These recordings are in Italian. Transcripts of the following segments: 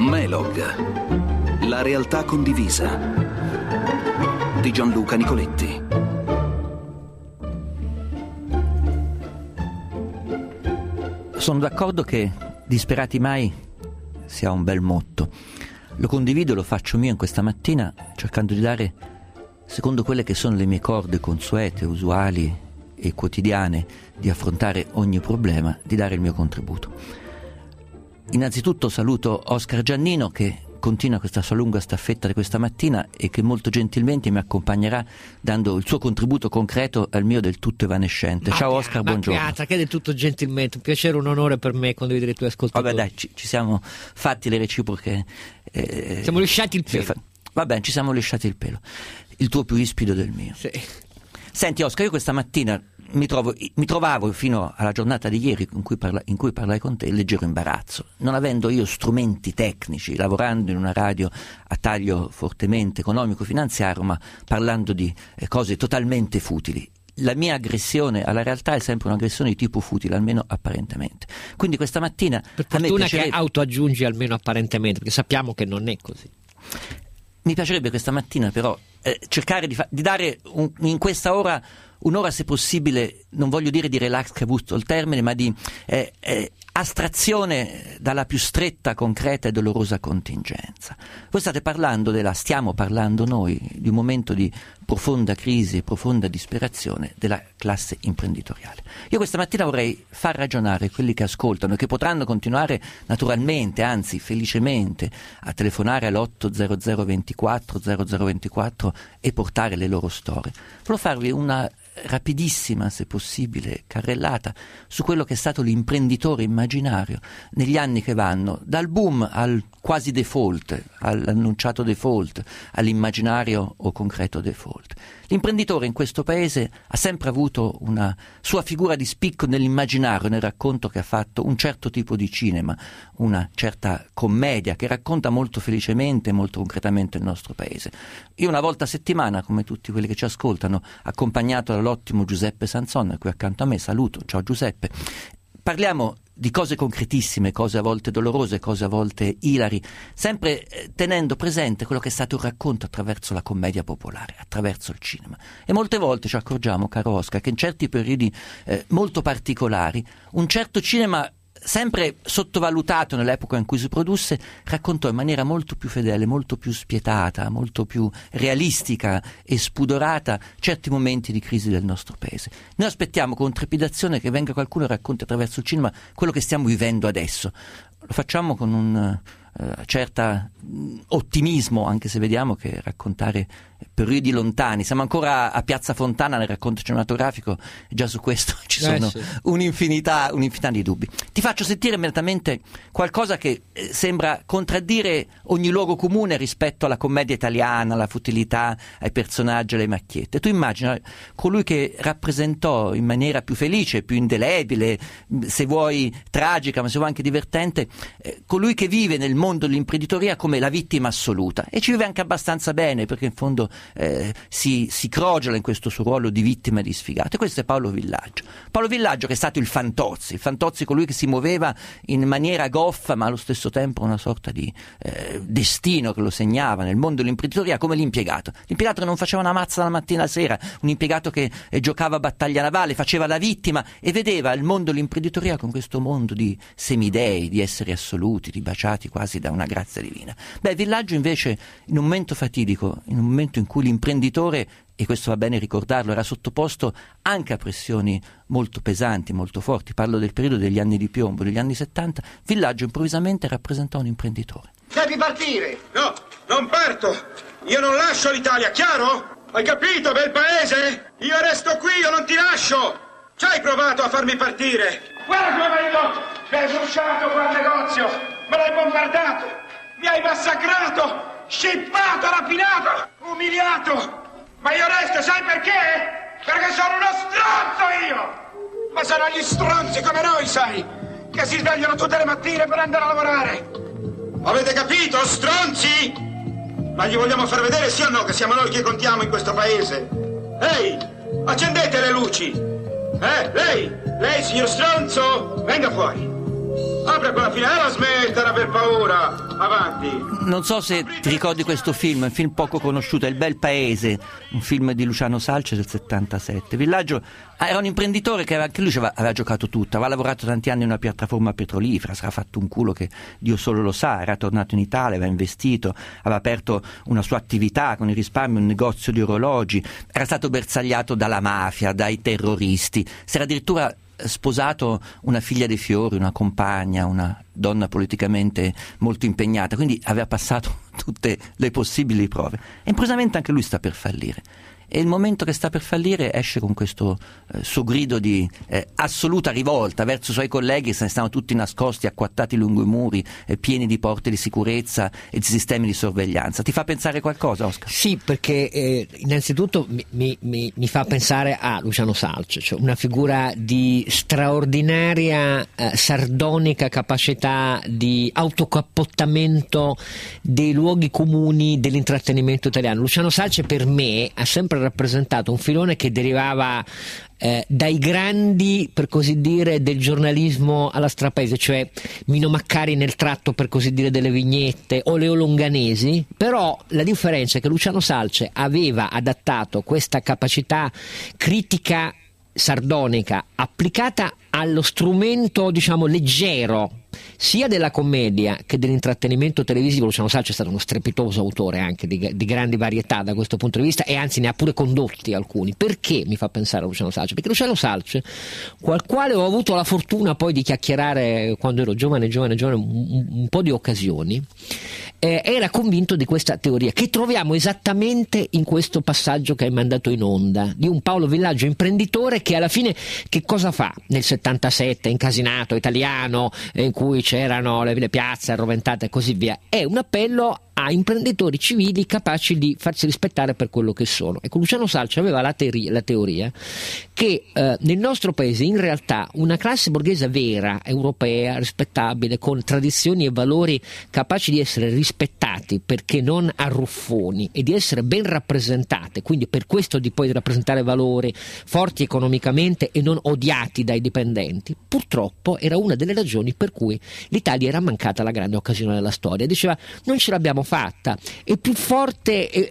Melog, la realtà condivisa di Gianluca Nicoletti. Sono d'accordo che disperati mai sia un bel motto. Lo condivido e lo faccio mio in questa mattina, cercando di dare, secondo quelle che sono le mie corde consuete, usuali e quotidiane di affrontare ogni problema, di dare il mio contributo. Innanzitutto saluto Oscar Giannino, che continua questa sua lunga staffetta di questa mattina e che molto gentilmente mi accompagnerà dando il suo contributo concreto al mio del tutto evanescente. Ciao Oscar, buongiorno. Beata, che del tutto gentilmente, un piacere, un onore per me condividere i tuoi ascoltatori. Vabbè dai, ci siamo fatti le reciproche... siamo lisciati il pelo. Va bene, ci siamo lisciati il pelo. Il tuo più ispido del mio. Sì. Senti Oscar, io questa mattina mi trovavo fino alla giornata di ieri in cui parlai con te in leggero imbarazzo, non avendo io strumenti tecnici, lavorando in una radio a taglio fortemente economico-finanziario, ma parlando di cose totalmente futili. La mia aggressione alla realtà è sempre un'aggressione di tipo futile, almeno apparentemente. Quindi questa mattina per fortuna che autoaggiungi almeno apparentemente, perché sappiamo che non è così. Mi piacerebbe questa mattina però cercare di dare in questa ora un'ora, se possibile, non voglio dire di relax, che è avuto il termine, ma di astrazione dalla più stretta, concreta e dolorosa contingenza. Voi stiamo parlando noi di un momento di profonda crisi e profonda disperazione della classe imprenditoriale. Io questa mattina vorrei far ragionare quelli che ascoltano e che potranno continuare naturalmente, anzi felicemente, a telefonare all'800 24 0024 e portare le loro storie. Volevo farvi una rapidissima, se possibile, carrellata su quello che è stato l'imprenditore immaginario negli anni che vanno dal boom al quasi default, all'annunciato default, all'immaginario o concreto default. L'imprenditore in questo paese ha sempre avuto una sua figura di spicco nell'immaginario, nel racconto che ha fatto un certo tipo di cinema, una certa commedia che racconta molto felicemente e molto concretamente il nostro paese. Io una volta a settimana, come tutti quelli che ci ascoltano, accompagnato dall'ottimo Giuseppe Sanson, qui accanto a me, saluto, ciao Giuseppe, parliamo di cose concretissime, cose a volte dolorose, cose a volte ilari, sempre tenendo presente quello che è stato il racconto attraverso la commedia popolare, attraverso il cinema. E molte volte ci accorgiamo, caro Oscar, che in certi periodi molto particolari, un certo cinema sempre sottovalutato nell'epoca in cui si produsse, raccontò in maniera molto più fedele, molto più spietata, molto più realistica e spudorata certi momenti di crisi del nostro paese. Noi aspettiamo con trepidazione che venga qualcuno e racconti attraverso il cinema quello che stiamo vivendo adesso. Lo facciamo con un certa ottimismo, anche se vediamo che raccontare periodi lontani, siamo ancora a Piazza Fontana nel racconto cinematografico e già su questo ci sono un'infinità di dubbi. Ti faccio sentire immediatamente qualcosa che sembra contraddire ogni luogo comune rispetto alla commedia italiana, alla futilità, ai personaggi, alle macchiette. Tu immagina colui che rappresentò in maniera più felice, più indelebile, se vuoi tragica, ma se vuoi anche divertente, colui che vive nel mondo dell'imprenditoria come la vittima assoluta, e ci vive anche abbastanza bene, perché in fondo si crogiola in questo suo ruolo di vittima e di sfigato. E questo è Paolo Villaggio, che è stato il Fantozzi, colui che si muoveva in maniera goffa ma allo stesso tempo una sorta di destino che lo segnava nel mondo dell'imprenditoria, come l'impiegato che non faceva una mazza dalla mattina alla sera, un impiegato che giocava a battaglia navale, faceva la vittima e vedeva il mondo dell'imprenditoria con questo mondo di semidei, di esseri assoluti, di baciati quasi da una grazia divina. Villaggio invece, in un momento fatidico, in un momento in cui l'imprenditore, e questo va bene ricordarlo, era sottoposto anche a pressioni molto pesanti, molto forti, parlo del periodo degli anni di piombo, degli anni 70, Villaggio improvvisamente rappresentò un imprenditore. Devi partire! No, non parto! Io non lascio l'Italia, chiaro? Hai capito, bel paese? Io resto qui, io non ti lascio! Ci hai provato a farmi partire! Guarda come mi hai ridotto! Mi hai bruciato quel negozio! Me l'hai bombardato! Mi hai massacrato! Scippato, rapinato, umiliato! Ma io resto, sai perché? Perché sono uno stronzo io! Ma sono gli stronzi come noi, sai? Che si svegliano tutte le mattine per andare a lavorare! Avete capito, stronzi? Ma gli vogliamo far vedere, sì o no, che siamo noi che contiamo in questo paese? Ehi, accendete le luci! Lei, signor stronzo, venga fuori! Apri quella finestra, smettila per paura. Avanti. Non so se ti ricordi questo film, un film poco conosciuto, è Il bel paese, un film di Luciano Salce del 77. Villaggio era un imprenditore che anche lui aveva giocato tutto, aveva lavorato tanti anni in una piattaforma petrolifera, si era fatto un culo che Dio solo lo sa, era tornato in Italia, aveva investito, aveva aperto una sua attività con i risparmi, un negozio di orologi, era stato bersagliato dalla mafia, dai terroristi, si era addirittura sposato una figlia dei fiori, una compagna, una donna politicamente molto impegnata, quindi aveva passato tutte le possibili prove e improvvisamente anche lui sta per fallire. E il momento che sta per fallire esce con questo suo grido di assoluta rivolta verso i suoi colleghi che se ne stanno tutti nascosti, acquattati lungo i muri, pieni di porte di sicurezza e di sistemi di sorveglianza. Ti fa pensare qualcosa, Oscar? Sì, perché innanzitutto mi fa pensare a Luciano Salce, cioè una figura di straordinaria sardonica capacità di autocappottamento dei luoghi comuni dell'intrattenimento italiano. Luciano Salce per me ha sempre rappresentato un filone che derivava dai grandi, per così dire, del giornalismo alla Strapaese, cioè Mino Maccari nel tratto, per così dire, delle vignette, o Leo Longanesi. Però la differenza è che Luciano Salce aveva adattato questa capacità critica sardonica applicata allo strumento, diciamo, leggero sia della commedia che dell'intrattenimento televisivo. Luciano Salce è stato uno strepitoso autore anche di grandi varietà da questo punto di vista, e anzi ne ha pure condotti alcuni. Perché mi fa pensare a Luciano Salce? Perché Luciano Salce, col quale ho avuto la fortuna poi di chiacchierare quando ero giovane un po' di occasioni, era convinto di questa teoria che troviamo esattamente in questo passaggio che hai mandato in onda, di un Paolo Villaggio imprenditore che alla fine che cosa fa nel 77, incasinato, italiano, in cui c'erano le piazze arroventate e così via. È un appello a imprenditori civili capaci di farsi rispettare per quello che sono. Ecco, Luciano Salce aveva la teoria che nel nostro paese in realtà una classe borghese vera, europea, rispettabile, con tradizioni e valori capaci di essere rispettati perché non arruffoni e di essere ben rappresentate, quindi per questo di poi rappresentare valori forti economicamente e non odiati dai dipendenti, purtroppo era una delle ragioni per cui l'Italia era mancata la grande occasione della storia. Diceva: non ce l'abbiamo fatta, è più forte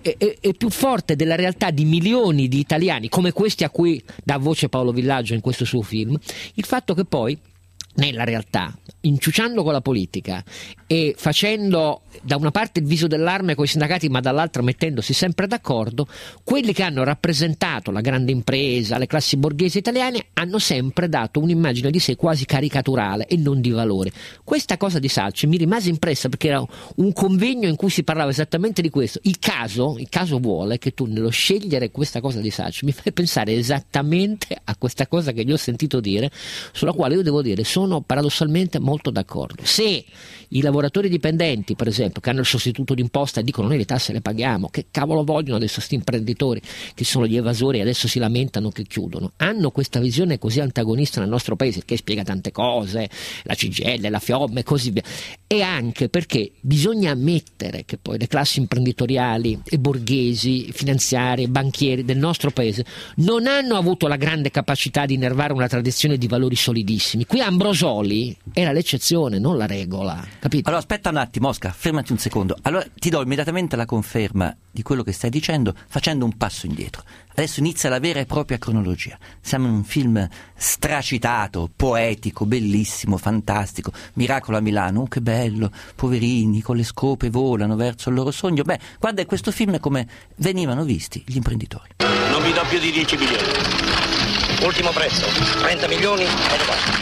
della realtà di milioni di italiani come questi a cui dà voce Paolo Villaggio in questo suo film, il fatto che poi nella realtà, inciuciando con la politica e facendo da una parte il viso dell'arme con i sindacati ma dall'altra mettendosi sempre d'accordo, quelli che hanno rappresentato la grande impresa, le classi borghesi italiane, hanno sempre dato un'immagine di sé quasi caricaturale e non di valore. Questa cosa di Salce mi rimase impressa perché era un convegno in cui si parlava esattamente di questo. Il caso vuole che tu, nello scegliere questa cosa di Salce, mi fai pensare esattamente a questa cosa che gli ho sentito dire, sulla quale io devo dire sono paradossalmente molto d'accordo. Se i lavoratori dipendenti, per esempio, che hanno il sostituto d'imposta e dicono noi le tasse le paghiamo, che cavolo vogliono adesso sti imprenditori che sono gli evasori e adesso si lamentano che chiudono, hanno questa visione così antagonista nel nostro paese, che spiega tante cose, la CGIL, la FIOM e così via, e anche perché bisogna ammettere che poi le classi imprenditoriali e borghesi, finanziarie, banchieri del nostro paese non hanno avuto la grande capacità di innervare una tradizione di valori solidissimi. Qui Ambrosoli era l'eccezione, non la regola, capito? Allora aspetta un attimo, Oscar, fermati un secondo. Allora ti do immediatamente la conferma di quello che stai dicendo facendo un passo indietro. Adesso inizia la vera e propria cronologia. Siamo in un film stracitato, poetico, bellissimo, fantastico. Miracolo a Milano, che bello, poverini con le scope volano verso il loro sogno. Beh, guarda, questo film è come venivano visti gli imprenditori. Non vi do più di 10 milioni. Ultimo prezzo, 30 milioni e ne basta.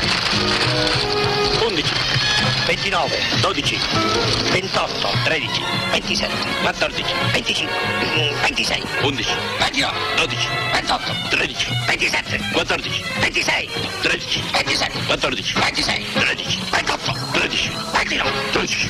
11, 29, 12, 28, 13, 27, 14, 25, 26, 11, 29, 12, 28, 13, 27, 14, 26, 13, 27, 14, 26, 13, 28, 13, 29, 13,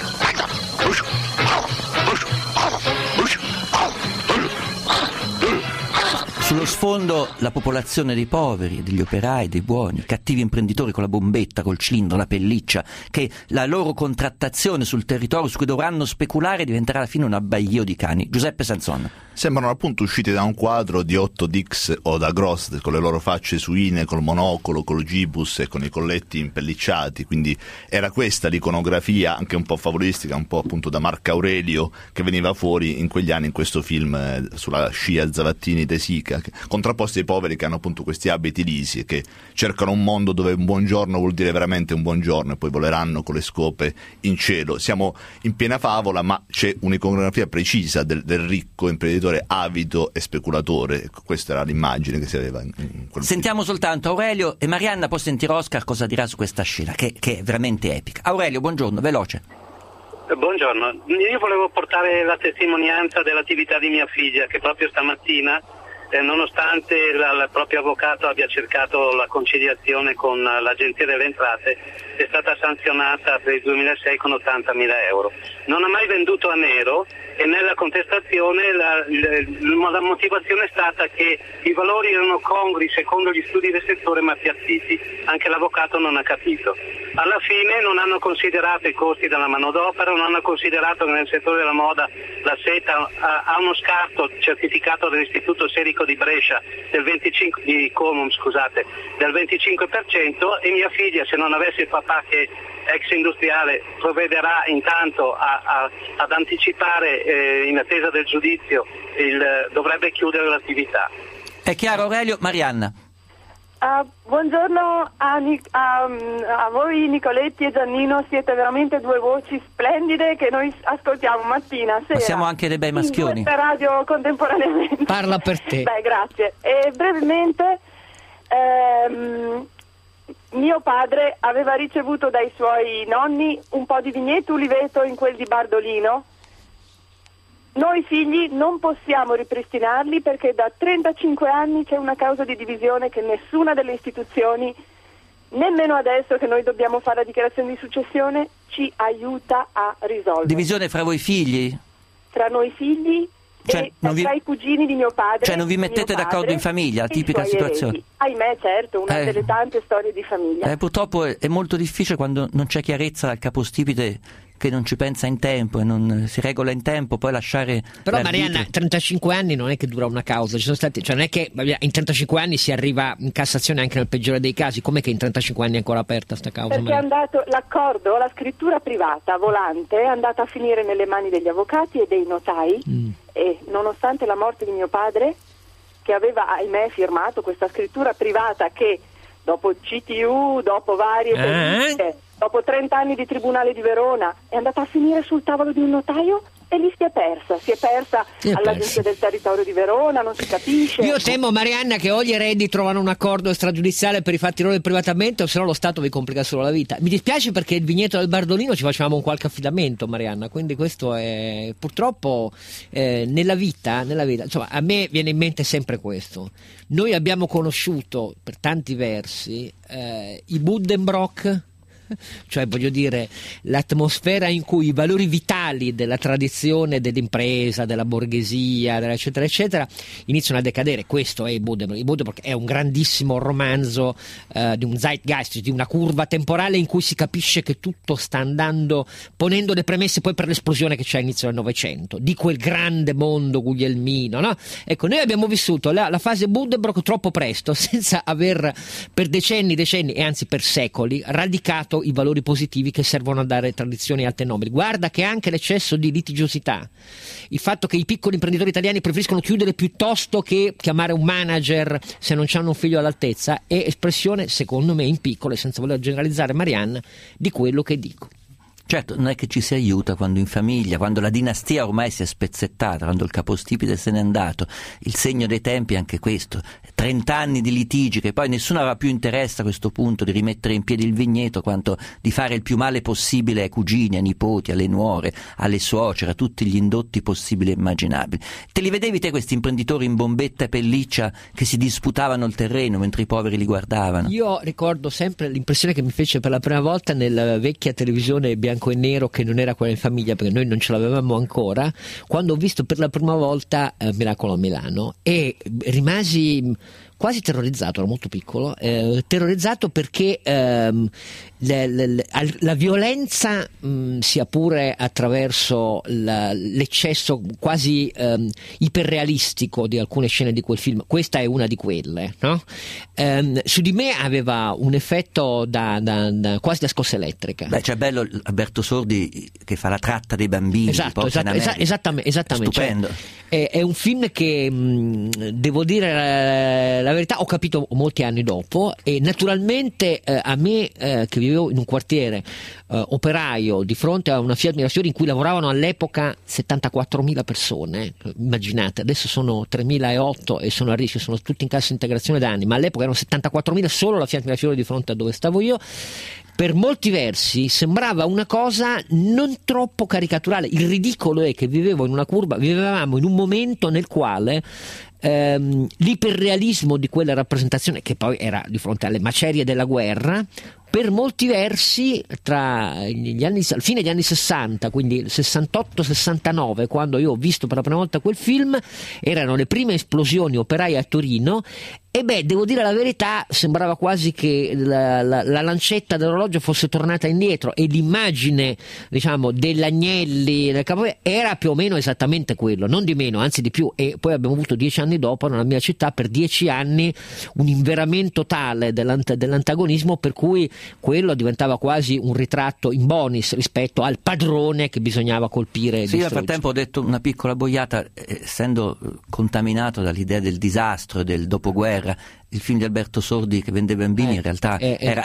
28, Sullo sfondo la popolazione dei poveri, degli operai, dei buoni, cattivi imprenditori con la bombetta, col cilindro, la pelliccia, che la loro contrattazione sul territorio su cui dovranno speculare diventerà alla fine un abbaglio di cani. Giuseppe Sanson. Sembrano appunto usciti da un quadro di Otto Dix o da Gross, con le loro facce suine, col monocolo, col gibus e con i colletti impellicciati, quindi era questa l'iconografia anche un po' favolistica, un po' appunto da Marco Aurelio, che veniva fuori in quegli anni in questo film sulla scia Zavattini De Sica, contrapposti ai poveri che hanno appunto questi abiti lisi e che cercano un mondo dove un buongiorno vuol dire veramente un buongiorno e poi voleranno con le scope in cielo. Siamo in piena favola, ma c'è un'iconografia precisa del ricco imprenditore avido e speculatore. Questa era l'immagine che si aveva in quel Sentiamo film. soltanto Aurelio e Marianna, poi sentire Oscar cosa dirà su questa scena che è veramente epica. Aurelio, buongiorno, veloce. Buongiorno, io volevo portare la testimonianza dell'attività di mia figlia, che proprio stamattina, nonostante il proprio avvocato abbia cercato la conciliazione con l'Agenzia delle Entrate, è stata sanzionata per il 2006 con 80.000 euro. Non ha mai venduto a nero e nella contestazione la motivazione è stata che i valori erano congrui secondo gli studi del settore ma appiattiti. Anche l'avvocato non ha capito. Alla fine non hanno considerato i costi della manodopera, non hanno considerato che nel settore della moda la seta ha uno scarto certificato dall'Istituto Serico di Brescia del 25% e mia figlia, se non avesse il papà che ex industriale, provvederà intanto ad anticipare in attesa del giudizio, dovrebbe chiudere l'attività. È chiaro Aurelio? Marianna. Buongiorno a voi Nicoletti e Giannino, siete veramente due voci splendide che noi ascoltiamo mattina, sera. Ma siamo anche dei bei maschioni. In questa radio contemporaneamente. Parla per te. Beh, grazie. E brevemente, mio padre aveva ricevuto dai suoi nonni un po' di vigneto uliveto in quel di Bardolino. Noi figli non possiamo ripristinarli perché da 35 anni c'è una causa di divisione che nessuna delle istituzioni, nemmeno adesso che noi dobbiamo fare la dichiarazione di successione, ci aiuta a risolvere. Divisione fra voi figli? Tra noi figli Cioè, e tra i cugini di mio padre. Cioè non vi mettete d'accordo in famiglia, tipica situazione? Eredi. Ahimè, certo, una delle tante storie di famiglia. Purtroppo è molto difficile quando non c'è chiarezza dal capostipite che non ci pensa in tempo e non si regola in tempo, poi lasciare. Però Marianna, 35 anni non è che dura una causa, ci sono stati, cioè non è che in 35 anni si arriva in Cassazione anche nel peggiore dei casi. Com'è che in 35 anni è ancora aperta sta causa? Perché è andato l'accordo, la scrittura privata volante è andata a finire nelle mani degli avvocati e dei notai e nonostante la morte di mio padre, che aveva ahimè firmato questa scrittura privata che dopo CTU, dopo varie politiche, dopo 30 anni di Tribunale di Verona, è andata a finire sul tavolo di un notaio e lì si è persa all'Agenzia del Territorio di Verona, non si capisce. Io temo, Marianna, che o gli eredi trovano un accordo extragiudiziale per i fatti loro privatamente o se no lo Stato vi complica solo la vita. Mi dispiace perché il vigneto del Bardolino ci facevamo un qualche affidamento, Marianna, quindi questo è purtroppo nella vita, insomma, a me viene in mente sempre questo. Noi abbiamo conosciuto per tanti versi i Buddenbrock, cioè voglio dire l'atmosfera in cui i valori vitali della tradizione dell'impresa, della borghesia, eccetera eccetera iniziano a decadere. Questo è il Buddenbrock è un grandissimo romanzo di un zeitgeist, di una curva temporale in cui si capisce che tutto sta andando, ponendo le premesse poi per l'esplosione che c'è all'inizio del Novecento, di quel grande mondo guglielmino, no? Ecco, noi abbiamo vissuto la fase Buddenbrock troppo presto, senza aver per decenni e anzi per secoli radicato i valori positivi che servono a dare tradizioni alte e nobili. Guarda che anche l'eccesso di litigiosità, il fatto che i piccoli imprenditori italiani preferiscono chiudere piuttosto che chiamare un manager se non hanno un figlio all'altezza, è espressione, secondo me, in piccolo e senza voler generalizzare, Marianna, di quello che dico. Certo, non è che ci si aiuta quando in famiglia, quando la dinastia ormai si è spezzettata, quando il capostipite se n'è andato. Il segno dei tempi è anche questo, 30 anni di litigi che poi nessuno aveva più interesse a questo punto di rimettere in piedi il vigneto quanto di fare il più male possibile ai cugini, ai nipoti, alle nuore, alle suocere, a tutti gli indotti possibili e immaginabili. Te li vedevi te questi imprenditori in bombetta e pelliccia che si disputavano il terreno mentre i poveri li guardavano? Io ricordo sempre l'impressione che mi fece per la prima volta nella vecchia televisione bianco e nero, che non era quella in famiglia perché noi non ce l'avevamo ancora, quando ho visto per la prima volta Miracolo a Milano, e rimasi quasi terrorizzato, ero molto piccolo, terrorizzato perché la violenza, sia pure attraverso l'eccesso quasi iperrealistico di alcune scene di quel film, questa è una di quelle, no? Su di me aveva un effetto quasi da scossa elettrica. Beh, c'è bello Alberto Sordi che fa la tratta dei bambini. Esattamente. Stupendo. Cioè, è un film che devo dire la verità, ho capito molti anni dopo, e naturalmente a me che vivevo in un quartiere operaio di fronte a una Fiat Mirafiori in cui lavoravano all'epoca 74.000 persone, immaginate, adesso sono 3.008 e sono a rischio, sono tutti in cassa integrazione da anni, ma all'epoca erano 74.000 solo la Fiat Mirafiori di fronte a dove stavo io. Per molti versi sembrava una cosa non troppo caricaturale. Il ridicolo è che vivevamo in un momento nel quale l'iperrealismo di quella rappresentazione, che poi era di fronte alle macerie della guerra, per molti versi al fine degli anni 60, quindi 68-69, quando io ho visto per la prima volta quel film, erano le prime esplosioni operaie a Torino. E devo dire la verità, sembrava quasi che la lancetta dell'orologio fosse tornata indietro, e l'immagine, diciamo, dell'Agnelli del capolinea era più o meno esattamente quello, non di meno, anzi di più. E poi abbiamo avuto 10 anni dopo nella mia città, per 10 anni, un inveramento tale dell'antagonismo, per cui quello diventava quasi un ritratto in bonis rispetto al padrone che bisognava colpire. Sì, nel frattempo ho detto una piccola boiata, essendo contaminato dall'idea del disastro, del dopoguerra. Il film di Alberto Sordi che vende bambini in realtà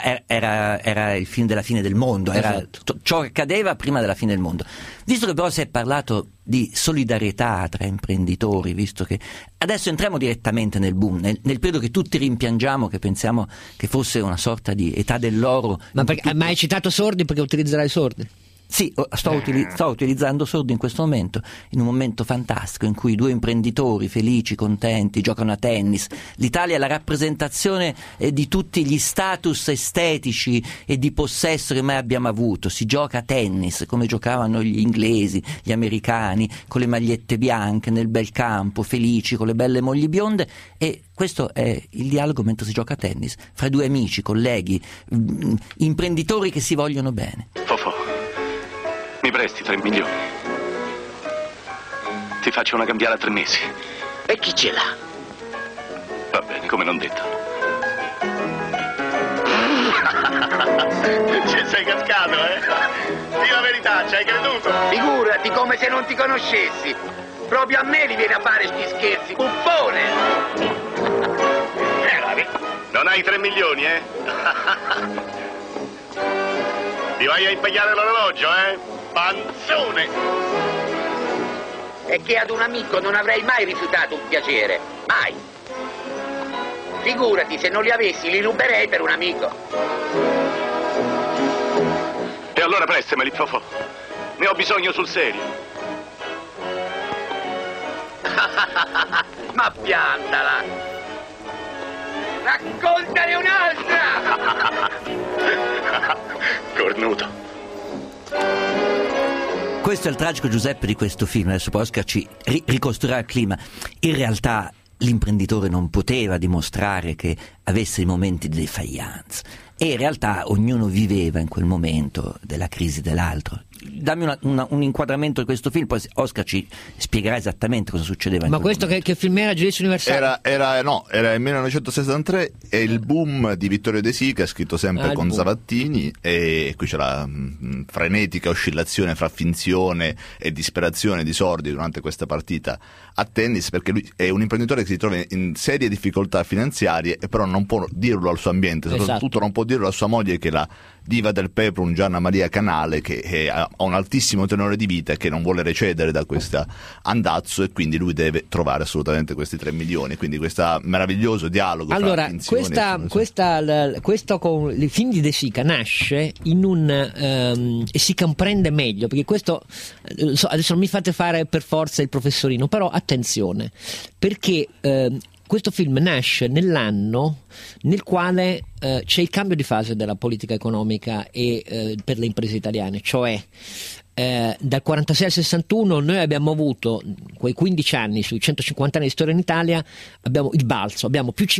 era il film della fine del mondo, era ciò che accadeva prima della fine del mondo. Visto che però si è parlato di solidarietà tra imprenditori, visto che adesso entriamo direttamente nel boom, nel periodo che tutti rimpiangiamo, che pensiamo che fosse una sorta di età dell'oro. Ma hai citato Sordi perché utilizzerai Sordi? Sì, sto utilizzando Sordi in questo momento, in un momento fantastico in cui due imprenditori felici, contenti, giocano a tennis. L'Italia è la rappresentazione di tutti gli status estetici e di possesso che mai abbiamo avuto. Si gioca a tennis come giocavano gli inglesi, gli americani, con le magliette bianche nel bel campo, felici, con le belle mogli bionde. E questo è il dialogo mentre si gioca a tennis fra due amici, colleghi, imprenditori che si vogliono bene. Mi presti 3 milioni? Ti faccio una cambiale a 3 mesi. E chi ce l'ha? Va bene, come non detto. Ci sei cascato, Dì la verità, ci hai creduto? Figurati, come se non ti conoscessi. Proprio a me li viene a fare sti scherzi, buffone! Non hai 3 milioni, Ti vai a impegnare l'orologio, Panzone! E che ad un amico non avrei mai rifiutato un piacere, mai. Figurati, se non li avessi li ruberei per un amico. E allora prestameli, Fofò. Ne ho bisogno sul serio. Ma piantala! Raccontane un'altra! Cornuto. Questo è il tragico Giuseppe di questo film. Adesso poi Oscar ci ricostruirà il clima. In realtà l'imprenditore non poteva dimostrare che avesse i momenti di defiance, e in realtà ognuno viveva in quel momento della crisi dell'altro. Dammi un inquadramento di questo film, poi Oscar ci spiegherà esattamente cosa succedeva. Ma questo che film era? Giudizio universale? Era il 1963, e il boom di Vittorio De Sica, scritto sempre con Savattini, e qui c'è la frenetica oscillazione fra finzione e disperazione di Sordi durante questa partita a tennis, perché lui è un imprenditore che si trova in serie difficoltà finanziarie, e però non può dirlo al suo ambiente, soprattutto non può dirlo a sua moglie, che è la diva del Peprum Gianna Maria Canale, che ha un altissimo tenore di vita e che non vuole recedere da questo andazzo, e quindi lui deve trovare assolutamente questi 3 milioni. Quindi questo meraviglioso dialogo. Allora, questo con il film di De Sica nasce in un e si comprende meglio, perché questo adesso non mi fate fare per forza il professorino, però attenzione, perché questo film nasce nell'anno nel quale c'è il cambio di fase della politica economica e per le imprese italiane, cioè dal 46 al 61 noi abbiamo avuto quei 15 anni, sui 150 anni di storia in Italia, abbiamo il balzo, abbiamo più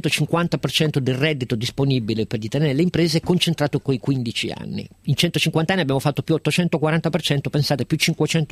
550% del reddito disponibile per gli italiani e le imprese concentrato quei 15 anni. In 150 anni abbiamo fatto più 840%, pensate, più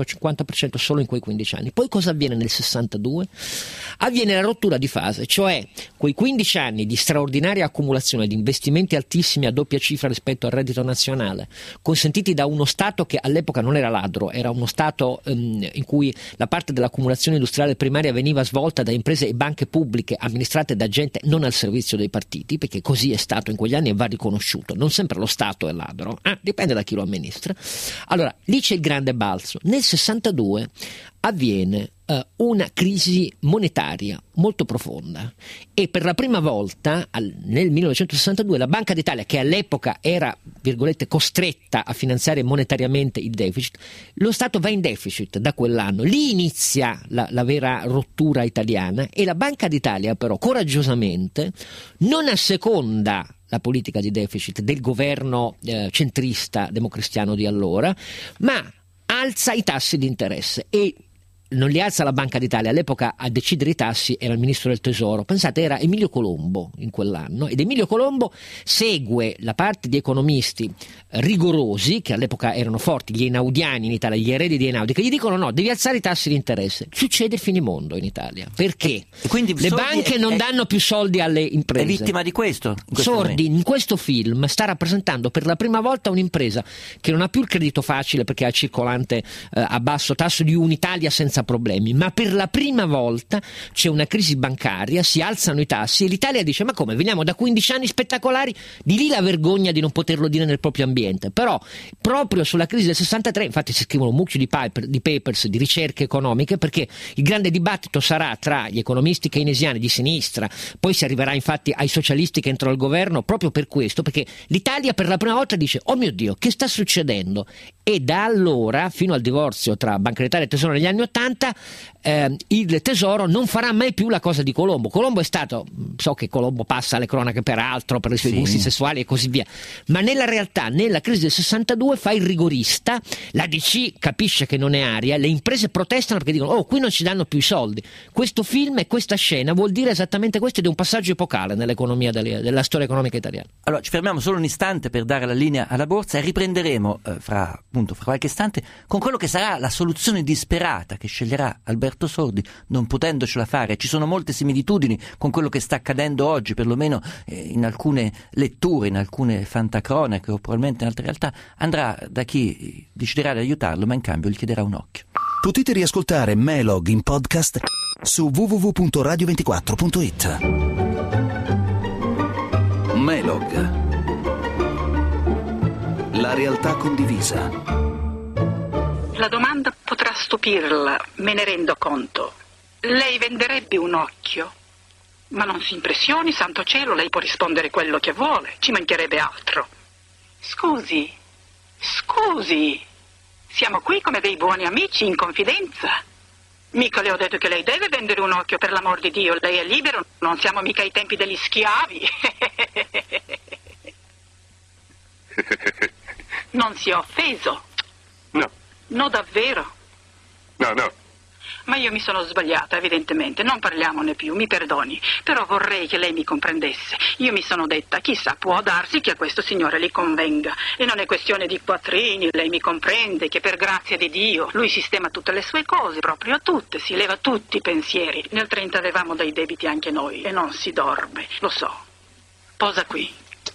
550% solo in quei 15 anni. Poi cosa avviene nel 62? Avviene la rottura di fase, cioè quei 15 anni di straordinaria accumulazione di investimenti altissimi a doppia cifra rispetto al reddito nazionale, consentiti da uno Stato che all'epoca non era ladro, era uno Stato in cui la parte dell'accumulazione industriale primaria veniva svolta da imprese e banche pubbliche amministrate da gente non al servizio dei partiti, perché così è stato in quegli anni e va riconosciuto. Non sempre lo Stato è ladro, dipende da chi lo amministra. Allora, lì c'è il grande balzo. Nel 62 avviene una crisi monetaria molto profonda e per la prima volta nel 1962 la Banca d'Italia, che all'epoca era virgolette costretta a finanziare monetariamente il deficit, lo Stato va in deficit da quell'anno. Lì inizia la vera rottura italiana e la Banca d'Italia però coraggiosamente non asseconda la politica di deficit del governo centrista democristiano di allora, ma alza i tassi di interesse e non li alza la Banca d'Italia. All'epoca a decidere i tassi era il ministro del Tesoro, pensate, era Emilio Colombo in quell'anno, ed Emilio Colombo segue la parte di economisti rigorosi che all'epoca erano forti, gli einaudiani in Italia, gli eredi di Einaudi, che gli dicono no, devi alzare i tassi di interesse. Succede il finimondo in Italia, perché quindi le banche non danno più soldi alle imprese. È vittima di questo? Sordi in questo film sta rappresentando per la prima volta un'impresa che non ha più il credito facile perché ha il circolante a basso tasso di Unitalia senza problemi, ma per la prima volta c'è una crisi bancaria, si alzano i tassi e l'Italia dice ma come, veniamo da 15 anni spettacolari, di lì la vergogna di non poterlo dire nel proprio ambiente. Però proprio sulla crisi del 63 infatti si scrivono un mucchio di papers, di ricerche economiche, perché il grande dibattito sarà tra gli economisti keynesiani di sinistra, poi si arriverà infatti ai socialisti che entrano al governo proprio per questo, perché l'Italia per la prima volta dice oh mio Dio, che sta succedendo? E da allora fino al divorzio tra Banca d'Italia e Tesoro negli anni 80 il Tesoro non farà mai più la cosa di Colombo. Colombo è stato, so che Colombo passa alle cronache per altro, per i suoi gusti sessuali e così via, ma nella realtà nella crisi del 62 fa il rigorista, la DC capisce che non è aria, le imprese protestano perché dicono oh qui non ci danno più i soldi. Questo film e questa scena vuol dire esattamente questo ed è un passaggio epocale nell'economia della storia economica italiana. Allora ci fermiamo solo un istante per dare la linea alla borsa e riprenderemo fra qualche istante con quello che sarà la soluzione disperata che sceglierà Alberto Sordi, non potendocela fare. Ci sono molte similitudini con quello che sta accadendo oggi, perlomeno in alcune letture, in alcune fantacronache o probabilmente in altre realtà. Andrà da chi deciderà di aiutarlo, ma in cambio gli chiederà un occhio. Potete riascoltare Melog in podcast su www.radio24.it. Melog, la realtà condivisa. La domanda potrà stupirla, me ne rendo conto. Lei venderebbe un occhio? Ma non si impressioni, santo cielo, lei può rispondere quello che vuole, ci mancherebbe altro. Scusi, siamo qui come dei buoni amici in confidenza. Mica le ho detto che lei deve vendere un occhio, per l'amor di Dio, lei è libero, non siamo mica ai tempi degli schiavi. Non si è offeso? No. No, davvero? No. Ma io mi sono sbagliata, evidentemente. Non parliamone più, mi perdoni. Però vorrei che lei mi comprendesse. Io mi sono detta, chissà, può darsi che a questo signore gli convenga. E non è questione di quattrini, lei mi comprende che per grazia di Dio lui sistema tutte le sue cose, proprio tutte, si leva tutti i pensieri. Nel 30 avevamo dei debiti anche noi e non si dorme, lo so. Posa qui.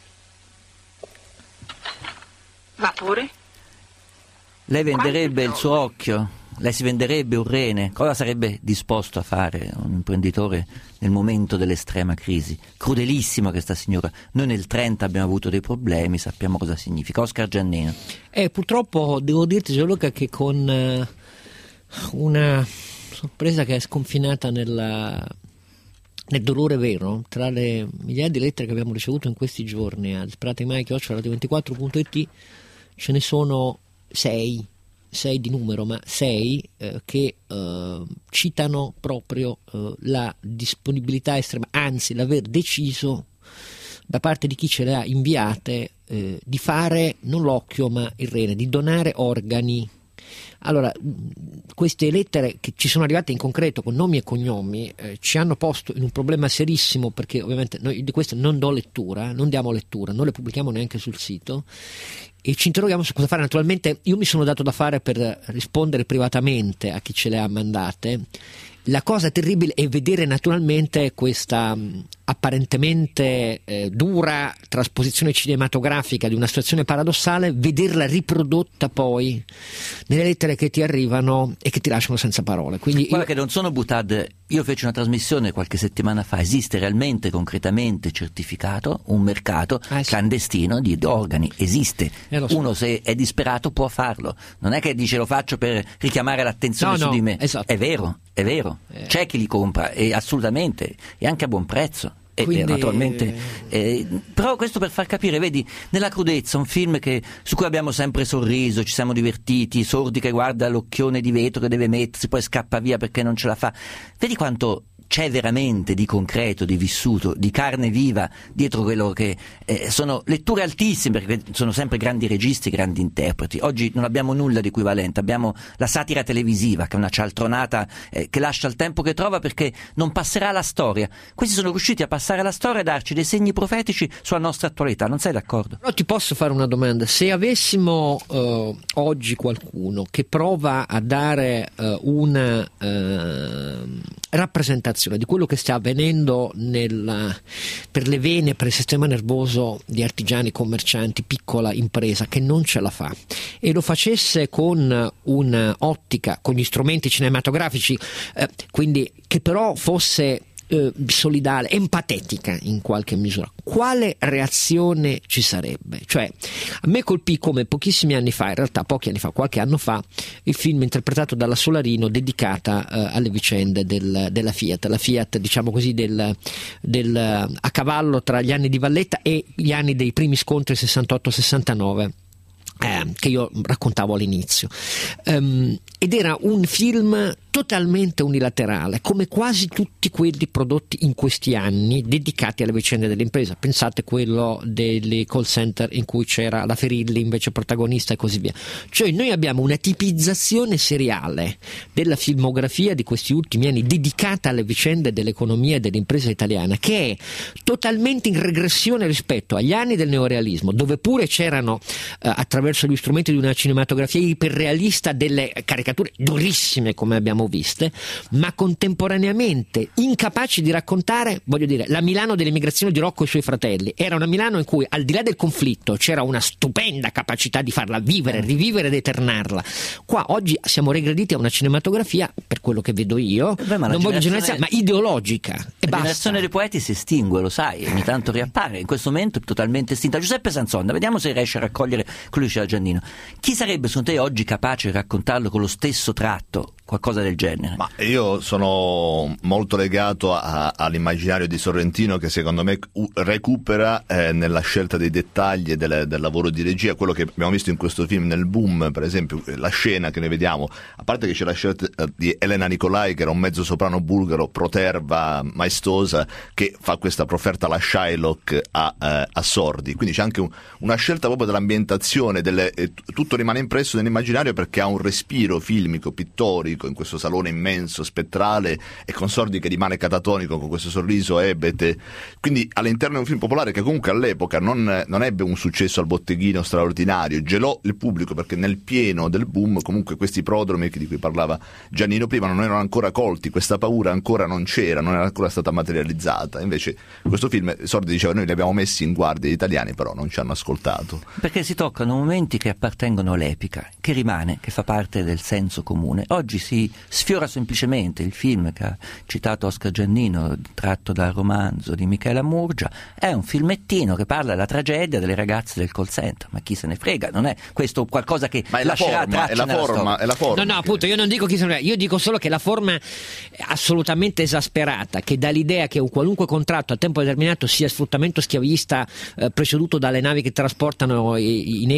Va pure? Lei venderebbe il suo occhio? Lei si venderebbe un rene? Cosa sarebbe disposto a fare un imprenditore nel momento dell'estrema crisi? Crudelissima questa signora. Noi nel 30 abbiamo avuto dei problemi, sappiamo cosa significa. Oscar Giannino. Purtroppo devo dirti, Gianluca, che con una sorpresa che è sconfinata nel dolore vero, tra le migliaia di lettere che abbiamo ricevuto in questi giorni a disperatemaich@radio24.it ce ne sono 6 di numero, ma 6 che citano proprio la disponibilità estrema, anzi l'aver deciso da parte di chi ce le ha inviate di fare non l'occhio ma il rene, di donare organi Allora, queste lettere che ci sono arrivate in concreto con nomi e cognomi ci hanno posto in un problema serissimo, perché ovviamente noi di queste non diamo lettura, non le pubblichiamo neanche sul sito e ci interroghiamo su cosa fare. Naturalmente io mi sono dato da fare per rispondere privatamente a chi ce le ha mandate. La cosa terribile è vedere naturalmente questa apparentemente dura trasposizione cinematografica di una situazione paradossale, vederla riprodotta poi nelle lettere che ti arrivano e che ti lasciano senza parole. Quindi guarda che non sono buttade. Io feci una trasmissione qualche settimana fa, esiste realmente, concretamente certificato un mercato clandestino di organi, esiste. So. Uno se è disperato può farlo, non è che dice lo faccio per richiamare l'attenzione su di me. Esatto. È vero, c'è chi li compra, e assolutamente, e anche a buon prezzo. Quindi, naturalmente, però questo per far capire, vedi, nella crudezza, un film su cui abbiamo sempre sorriso, ci siamo divertiti, Sordi che guarda l'occhione di vetro che deve mettersi, poi scappa via perché non ce la fa, vedi quanto c'è veramente di concreto, di vissuto, di carne viva dietro quello che sono letture altissime, perché sono sempre grandi registi, grandi interpreti. Oggi non abbiamo nulla di equivalente, abbiamo la satira televisiva che è una cialtronata che lascia il tempo che trova perché non passerà alla storia. Questi sono riusciti a passare alla storia e darci dei segni profetici sulla nostra attualità, non sei d'accordo? Però ti posso fare una domanda: se avessimo oggi qualcuno che prova a dare una rappresentazione di quello che sta avvenendo per le vene, per il sistema nervoso di artigiani, commercianti, piccola impresa, che non ce la fa, e lo facesse con un'ottica, con gli strumenti cinematografici, quindi che però fosse solidale, empatetica in qualche misura, quale reazione ci sarebbe? Cioè, a me colpì come pochissimi anni fa, in realtà pochi anni fa, qualche anno fa, il film interpretato dalla Solarino dedicata alle vicende della Fiat, la Fiat, diciamo così, a cavallo tra gli anni di Valletta e gli anni dei primi scontri 68-69. Che io raccontavo all'inizio, ed era un film totalmente unilaterale, come quasi tutti quelli prodotti in questi anni dedicati alle vicende dell'impresa. Pensate quello delle call center in cui c'era la Ferilli invece protagonista e così via. Cioè noi abbiamo una tipizzazione seriale della filmografia di questi ultimi anni dedicata alle vicende dell'economia e dell'impresa italiana, che è totalmente in regressione rispetto agli anni del neorealismo, dove pure c'erano attraverso gli strumenti di una cinematografia iperrealista delle caricature durissime come abbiamo viste, ma contemporaneamente incapaci di raccontare, voglio dire, la Milano dell'emigrazione di Rocco e i suoi fratelli. Era una Milano in cui al di là del conflitto c'era una stupenda capacità di farla vivere, rivivere ed eternarla. Qua oggi siamo regrediti a una cinematografia, per quello che vedo io, non voglio generalizzare, ma ideologica, e basta. La generazione dei poeti si estingue, lo sai, ogni tanto riappare, in questo momento è totalmente estinta. Giuseppe Sanzonna, vediamo se riesce a raccogliere quello che diceva Giannino. Chi sarebbe secondo te oggi capace di raccontarlo con lo stesso tratto, qualcosa del genere? Ma io sono molto legato all'immaginario di Sorrentino, che secondo me recupera nella scelta dei dettagli e del lavoro di regia quello che abbiamo visto in questo film, nel Boom, per esempio, la scena che noi vediamo, a parte che c'è la scelta di Elena Nicolai, che era un mezzo soprano bulgaro, proterva, maestosa, che fa questa proferta alla Shylock a Sordi, quindi c'è anche una scelta proprio dell'ambientazione, tutto rimane impresso nell'immaginario perché ha un respiro filmico, pittorico, in questo salone immenso, spettrale, e con Sordi che rimane catatonico con questo sorriso ebete. Quindi all'interno di un film popolare che comunque all'epoca non ebbe un successo al botteghino straordinario, gelò il pubblico perché nel pieno del boom comunque questi prodromi di cui parlava Giannino prima non erano ancora colti, questa paura ancora non c'era, non era ancora stata materializzata. Invece questo film, Sordi diceva, noi li abbiamo messi in guardia gli italiani, però non ci hanno ascoltato. Perché si toccano momenti che appartengono all'epica, che rimane, che fa parte del senso comune. Oggi si sfiora semplicemente il film che ha citato Oscar Giannino, tratto dal romanzo di Michela Murgia, è un filmettino che parla della tragedia delle ragazze del call center, ma chi se ne frega, non è questo qualcosa che lascerà traccia nella storia. È la forma. No, appunto, io non dico chi se ne frega, io dico solo che la forma assolutamente esasperata, che dà l'idea che un qualunque contratto a tempo determinato sia sfruttamento schiavista preceduto dalle navi che trasportano i negri e le negre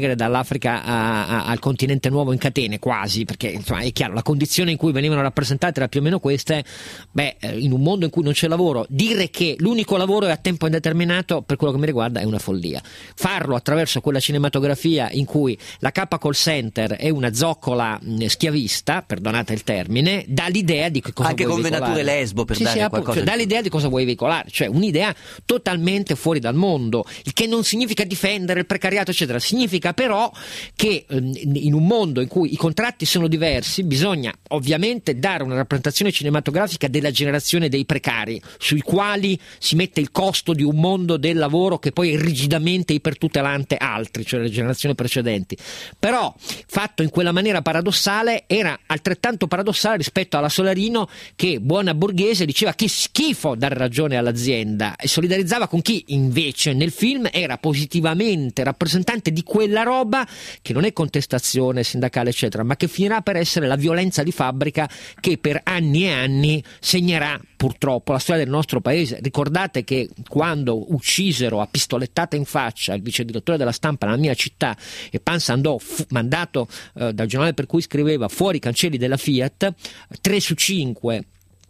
negre dall'Africa al continente nuovo in catene, quasi, perché insomma è chiaro, la condizione in cui venivano rappresentate era più o meno questa. In un mondo in cui non c'è lavoro, dire che l'unico lavoro è a tempo indeterminato, per quello che mi riguarda, è una follia. Farlo attraverso quella cinematografia in cui la capa call center è una zoccola schiavista, perdonate il termine, dà l'idea di che cosa anche vuoi con veicolare. venature lesbo, per dare qualcosa, dà l'idea di cosa vuoi veicolare, cioè un'idea totalmente fuori dal mondo, il che non significa difendere il precariato eccetera, significa però che in un mondo in cui i contratti sono diversi bisogna ovviamente dare una rappresentazione cinematografica della generazione dei precari, sui quali si mette il costo di un mondo del lavoro che poi è rigidamente ipertutelante altri, cioè le generazioni precedenti. Però fatto in quella maniera paradossale, era altrettanto paradossale rispetto alla Solarino, che buona borghese diceva che schifo dare ragione all'azienda e solidarizzava con chi invece nel film era positivamente rappresentante di quella roba che non è contestazione sindacale eccetera, ma che finirà per essere la violenza di fabbrica che per anni e anni segnerà purtroppo la storia del nostro paese. Ricordate che quando uccisero a pistolettate in faccia il vice direttore della Stampa nella mia città e Pansa andò mandato dal giornale per cui scriveva fuori i cancelli della Fiat, 3 su 5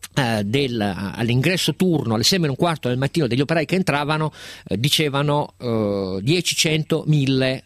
all'ingresso turno alle 6:15 del mattino degli operai che entravano dicevano 10, 100, 1000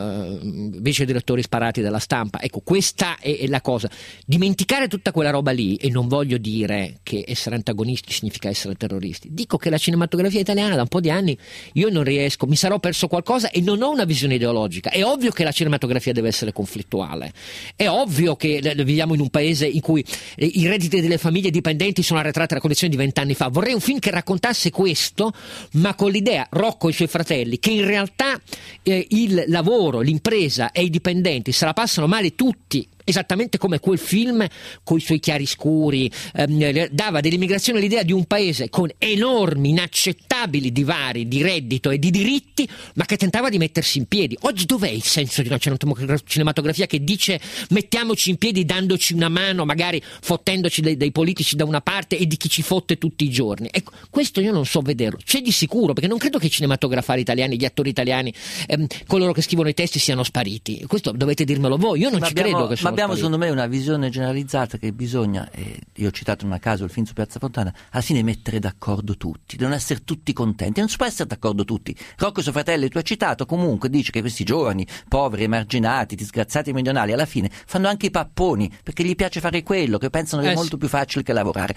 vice direttori sparati dalla Stampa. Ecco, questa è la cosa. Dimenticare tutta quella roba lì, e non voglio dire che essere antagonisti significa essere terroristi, dico che la cinematografia italiana da un po' di anni io non riesco, mi sarò perso qualcosa e non ho una visione ideologica. È ovvio che la cinematografia deve essere conflittuale, è ovvio che viviamo in un paese in cui i redditi delle famiglie dipendenti sono arretrati alla condizione di 20 anni fa. Vorrei un film che raccontasse questo, ma con l'idea, Rocco e i suoi fratelli, che in realtà il lavoro, l'impresa e i dipendenti se la passano male tutti, esattamente come quel film con i suoi chiaroscuri dava dell'immigrazione l'idea di un paese con enormi, inaccettabili divari di reddito e di diritti, ma che tentava di mettersi in piedi. Oggi dov'è il senso di una cinematografia che dice mettiamoci in piedi dandoci una mano, magari fottendoci dei politici da una parte e di chi ci fotte tutti i giorni? Ecco, questo io non so vederlo. C'è di sicuro, perché non credo che i cinematografari italiani, gli attori italiani, coloro che scrivono i testi siano spariti. Questo dovete dirmelo voi, io non ci credo che sono. Abbiamo secondo me una visione generalizzata che bisogna, io ho citato non a caso il film su Piazza Fontana, alla fine mettere d'accordo tutti, devono essere tutti contenti, non si può essere d'accordo tutti. Rocco e suo fratello, tu hai citato, comunque dice che questi giovani, poveri, emarginati, disgraziati meridionali, alla fine fanno anche i papponi, perché gli piace fare quello, che pensano che è molto più facile che lavorare.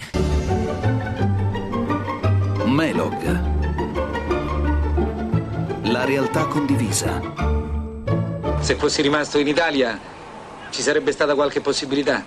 Melog, la realtà condivisa. Se fossi rimasto in Italia ci sarebbe stata qualche possibilità?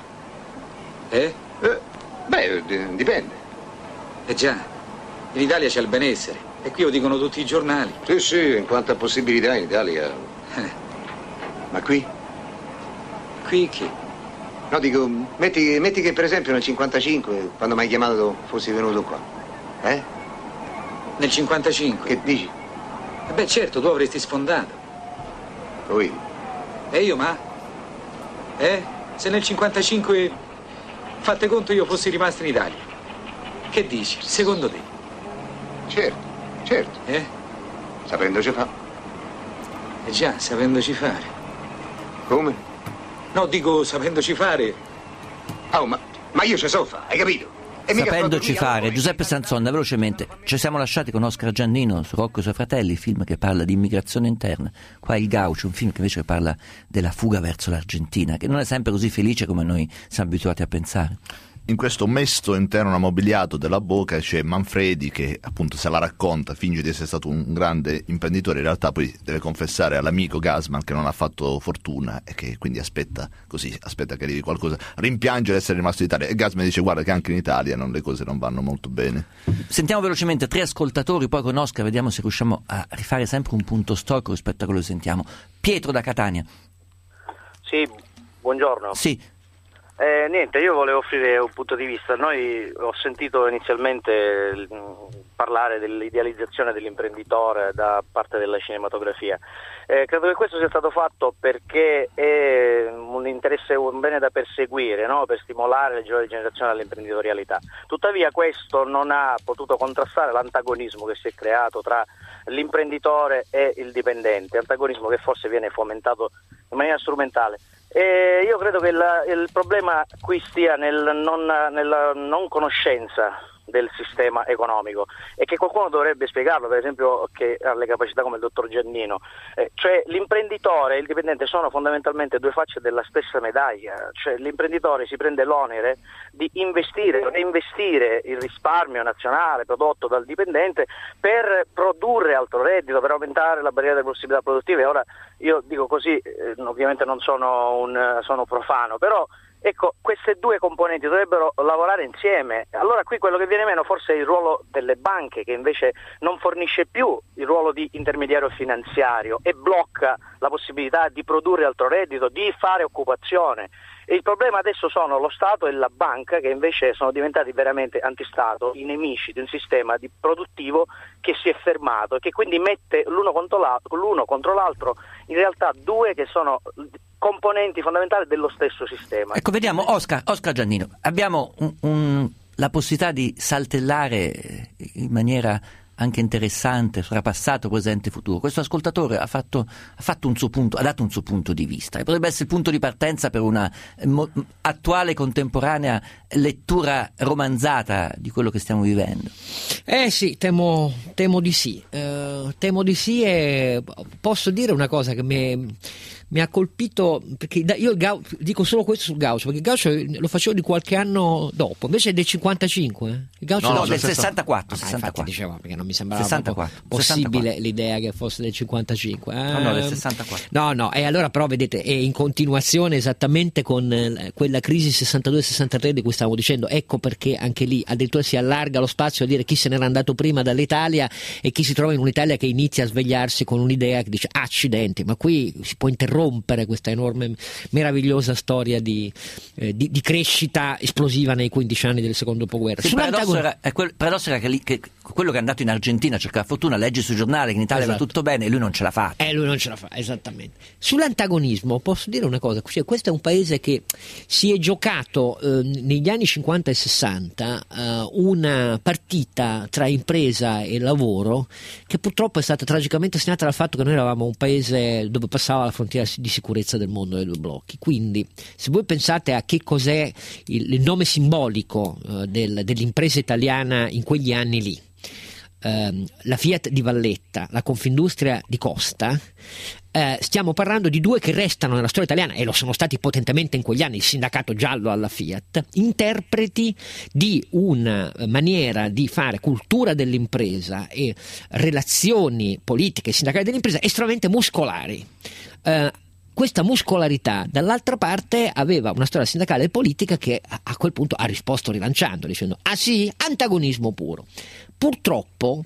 Dipende. Già, in Italia c'è il benessere e qui lo dicono tutti i giornali. Sì, in quanto a possibilità in Italia. Ma qui? Qui chi? No, dico, metti che per esempio nel 55, quando mi hai chiamato, fossi venuto qua. Nel 55? Che dici? Beh, certo, tu avresti sfondato. Poi? E io, ma? Se nel 55, fate conto, io fossi rimasto in Italia, che dici, secondo te? Certo. Sapendoci fare. Già, sapendoci fare. Come? No, dico, sapendoci fare. Oh, ma io ci so fare, hai capito? Sapendoci fare, Giuseppe Sanzonna, velocemente, ci siamo lasciati con Oscar Giannino su Rocco e i suoi fratelli, film che parla di immigrazione interna. Qua Il Gaucho, un film che invece parla della fuga verso l'Argentina, che non è sempre così felice come noi siamo abituati a pensare. In questo mesto interno mobiliato della Boca c'è Manfredi che appunto se la racconta, finge di essere stato un grande imprenditore, in realtà poi deve confessare all'amico Gassman che non ha fatto fortuna e che quindi aspetta che arrivi qualcosa, rimpiange di essere rimasto in Italia, e Gassman dice guarda che anche in Italia le cose non vanno molto bene. Sentiamo velocemente 3 ascoltatori, poi con Oscar vediamo se riusciamo a rifare sempre un punto storico rispetto a quello che sentiamo. Pietro da Catania. Sì, buongiorno. Sì. Niente, io volevo offrire un punto di vista. Ho sentito inizialmente parlare dell'idealizzazione dell'imprenditore da parte della cinematografia. Credo che questo sia stato fatto perché è un interesse, un bene da perseguire, no? Per stimolare le giovani generazioni all'imprenditorialità. Tuttavia questo non ha potuto contrastare l'antagonismo che si è creato tra l'imprenditore e il dipendente, antagonismo che forse viene fomentato in maniera strumentale. E io credo che il problema qui stia nella non conoscenza del sistema economico, e che qualcuno dovrebbe spiegarlo, per esempio che ha le capacità come il dottor Giannino, cioè l'imprenditore e il dipendente sono fondamentalmente due facce della stessa medaglia, cioè l'imprenditore si prende l'onere di reinvestire il risparmio nazionale prodotto dal dipendente per produrre altro reddito, per aumentare la barriera delle possibilità produttive. Ora io dico così, ovviamente non sono profano, però ecco, queste due componenti dovrebbero lavorare insieme. Allora qui quello che viene meno forse è il ruolo delle banche, che invece non fornisce più il ruolo di intermediario finanziario e blocca la possibilità di produrre altro reddito, di fare occupazione. E il problema adesso sono lo Stato e la banca, che invece sono diventati veramente antistato, i nemici di un sistema produttivo che si è fermato e che quindi mette l'uno contro l'altro, in realtà due che sono componenti fondamentali dello stesso sistema. Ecco, vediamo, Oscar Giannino, abbiamo la possibilità di saltellare in maniera anche interessante fra passato, presente e futuro. Questo ascoltatore ha dato un suo punto di vista, e potrebbe essere il punto di partenza per una attuale, contemporanea lettura romanzata di quello che stiamo vivendo. Sì, temo di sì. E posso dire una cosa che mi ha colpito, perché io dico solo questo sul gaucho, perché il gaucho lo facevo di qualche anno dopo, invece è del 55. Il gaucho no, del 64. Infatti dicevo, perché non mi sembrava possibile 64. L'idea che fosse del 55. No, del 64. No, e allora però vedete, è in continuazione esattamente con quella crisi 62-63 di cui stavamo dicendo. Ecco perché anche lì addirittura si allarga lo spazio a dire chi se n'era andato prima dall'Italia e chi si trova in un'Italia che inizia a svegliarsi con un'idea che dice accidenti, ma qui si può interrompere questa enorme, meravigliosa storia di crescita esplosiva nei 15 anni del secondo dopoguerra. Il paradosso era che quello che è andato in Argentina a cercare fortuna legge sul giornale che in Italia va tutto bene e lui non ce l'ha fatta. Lui non ce la fa, esattamente. Sull'antagonismo posso dire una cosa, cioè, questo è un paese che si è giocato negli anni 50 e 60 una partita tra impresa e lavoro che purtroppo è stata tragicamente segnata dal fatto che noi eravamo un paese dove passava la frontiera di sicurezza del mondo dei due blocchi. Quindi se voi pensate a che cos'è il nome simbolico dell'impresa italiana in quegli anni lì, la Fiat di Valletta, la Confindustria di Costa, stiamo parlando di due che restano nella storia italiana, e lo sono stati potentemente in quegli anni, il sindacato giallo alla Fiat, interpreti di una maniera di fare cultura dell'impresa e relazioni politiche e sindacali dell'impresa estremamente muscolari. Questa muscolarità dall'altra parte aveva una storia sindacale e politica che a quel punto ha risposto rilanciando, dicendo sì, antagonismo puro. Purtroppo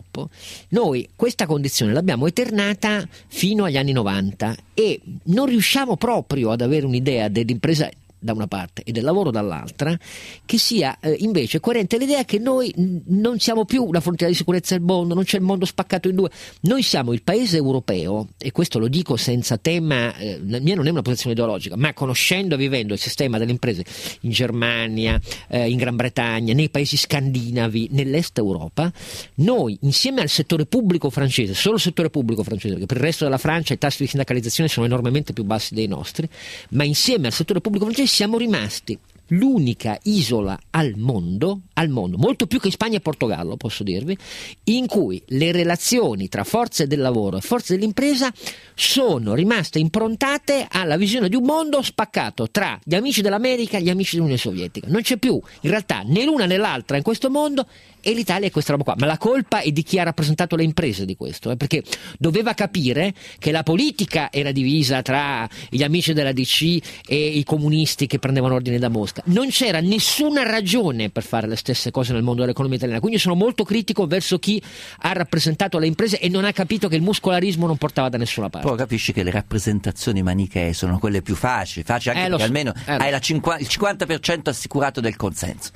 noi questa condizione l'abbiamo eternata fino agli anni 90 e non riusciamo proprio ad avere un'idea dell'impresa da una parte e del lavoro dall'altra che sia invece coerente l'idea che noi non siamo più la frontiera di sicurezza del mondo, non c'è il mondo spaccato in due, noi siamo il paese europeo, e questo lo dico senza tema, la mia non è una posizione ideologica, ma conoscendo e vivendo il sistema delle imprese in Germania, in Gran Bretagna, nei paesi scandinavi, nell'est Europa, noi insieme al settore pubblico francese, solo il settore pubblico francese, perché per il resto della Francia i tassi di sindacalizzazione sono enormemente più bassi dei nostri, ma insieme al settore pubblico francese siamo rimasti l'unica isola al mondo, molto più che in Spagna e Portogallo, posso dirvi, in cui le relazioni tra forze del lavoro e forze dell'impresa sono rimaste improntate alla visione di un mondo spaccato tra gli amici dell'America e gli amici dell'Unione Sovietica. Non c'è più in realtà né l'una né l'altra in questo mondo, e l'Italia è questa roba qua, ma la colpa è di chi ha rappresentato le imprese di questo, perché doveva capire che la politica era divisa tra gli amici della DC e i comunisti che prendevano ordine da Mosca. Non c'era nessuna ragione per fare le stesse cose nel mondo dell'economia italiana, quindi sono molto critico verso chi ha rappresentato le imprese e non ha capito che il muscolarismo non portava da nessuna parte. Poi capisci che le rappresentazioni manichee sono quelle più facili anche perché almeno hai il 50% assicurato del consenso.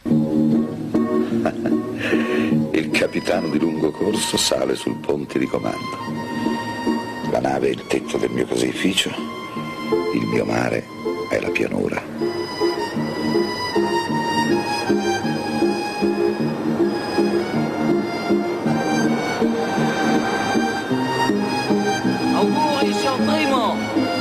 Il capitano di lungo corso sale sul ponte di comando. La nave è il tetto del mio caseificio, il mio mare è la pianura. Auguri, signor Primo!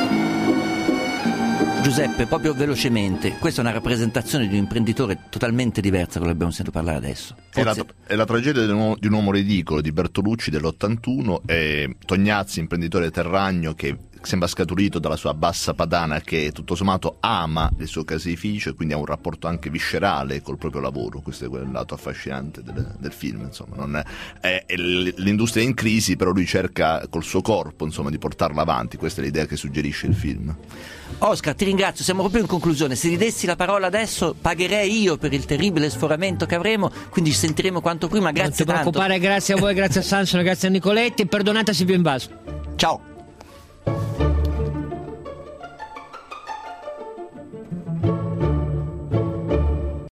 Giuseppe, proprio velocemente, questa è una rappresentazione di un imprenditore totalmente diversa da quello che abbiamo sentito parlare adesso. È la tragedia di un uomo ridicolo di Bertolucci dell'81 e Tognazzi, imprenditore terragno che sembra scaturito dalla sua bassa padana, che tutto sommato ama il suo caseificio e quindi ha un rapporto anche viscerale col proprio lavoro. Questo è quel lato affascinante del film, insomma. L'industria è in crisi, però lui cerca col suo corpo, insomma, di portarla avanti. Questa è l'idea che suggerisce il film. Oscar, ti ringrazio, siamo proprio in conclusione. Se gli dessi la parola adesso pagherei io per il terribile sforamento che avremo, quindi ci sentiremo quanto prima. Grazie tanto. Non ti preoccupare, grazie a voi, grazie a Sansone, grazie a Nicoletti e perdonate Silvio Invaso. Ciao.